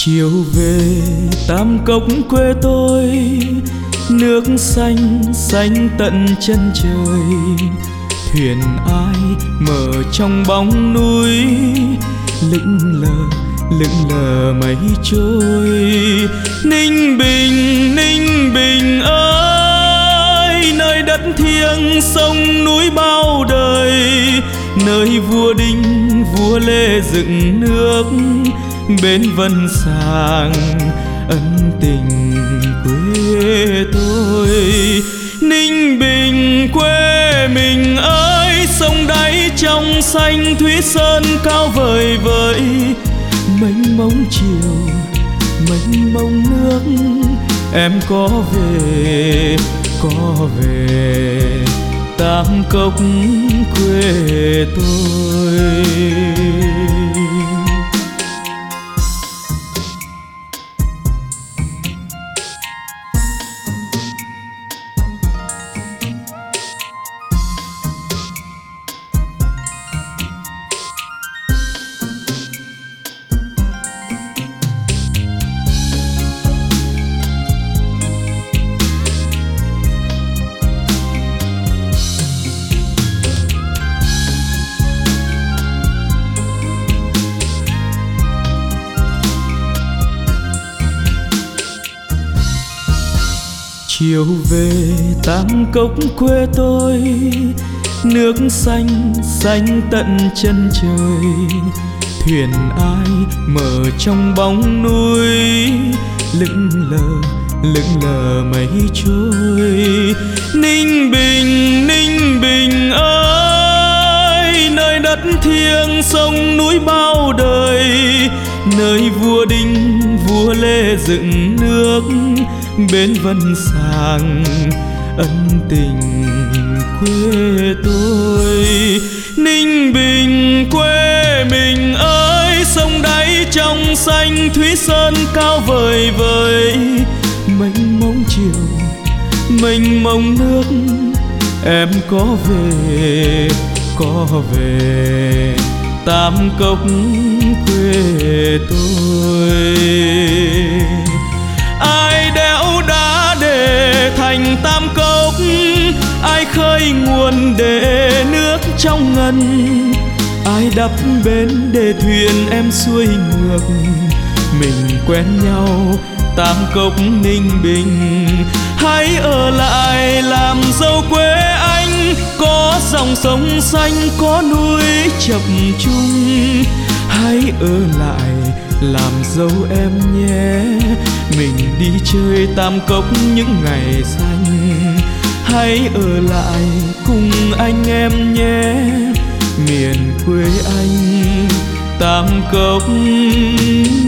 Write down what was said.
Chiều về Tam Cốc quê tôi, nước xanh xanh tận chân trời. Thuyền ai mở trong bóng núi, lững lờ mây trôi. Ninh Bình ơi, nơi đất thiêng sông núi bao đời, nơi vua Đinh vua Lê dựng nước, bên Vân Sàng ân tình quê tôi. Ninh Bình quê mình ơi, sông đáy trong xanh thúy sơn cao vời vợi. Mênh mông chiều mênh mông nước, em có về Tam Cốc quê tôi. Chiều về Tam Cốc quê tôi, nước xanh xanh tận chân trời. Thuyền ai mở trong bóng núi, lững lờ mây trôi. Ninh Bình ơi, nơi đất thiêng sông núi bao đời, nơi vua Đinh vua Lê dựng nước, bên Vân Sàng ân tình quê tôi. Ninh Bình quê mình ơi, sông đáy trong xanh thúy sơn cao vời vợi. Mênh mông chiều mênh mông nước, em có về Tam Cốc quê tôi. Ai đẽo đá để thành Tam Cốc, ai khơi nguồn để nước trong ngân, ai đắp bến để thuyền em xuôi ngược. Mình quen nhau Tam Cốc Ninh Bình, hãy ở lại làm dâu quê anh. Có dòng sông xanh có núi chập chung, hãy ở lại làm dâu em nhé. Mình đi chơi Tam Cốc những ngày xanh, hãy ở lại cùng anh em nhé. Miền quê anh Tam Cốc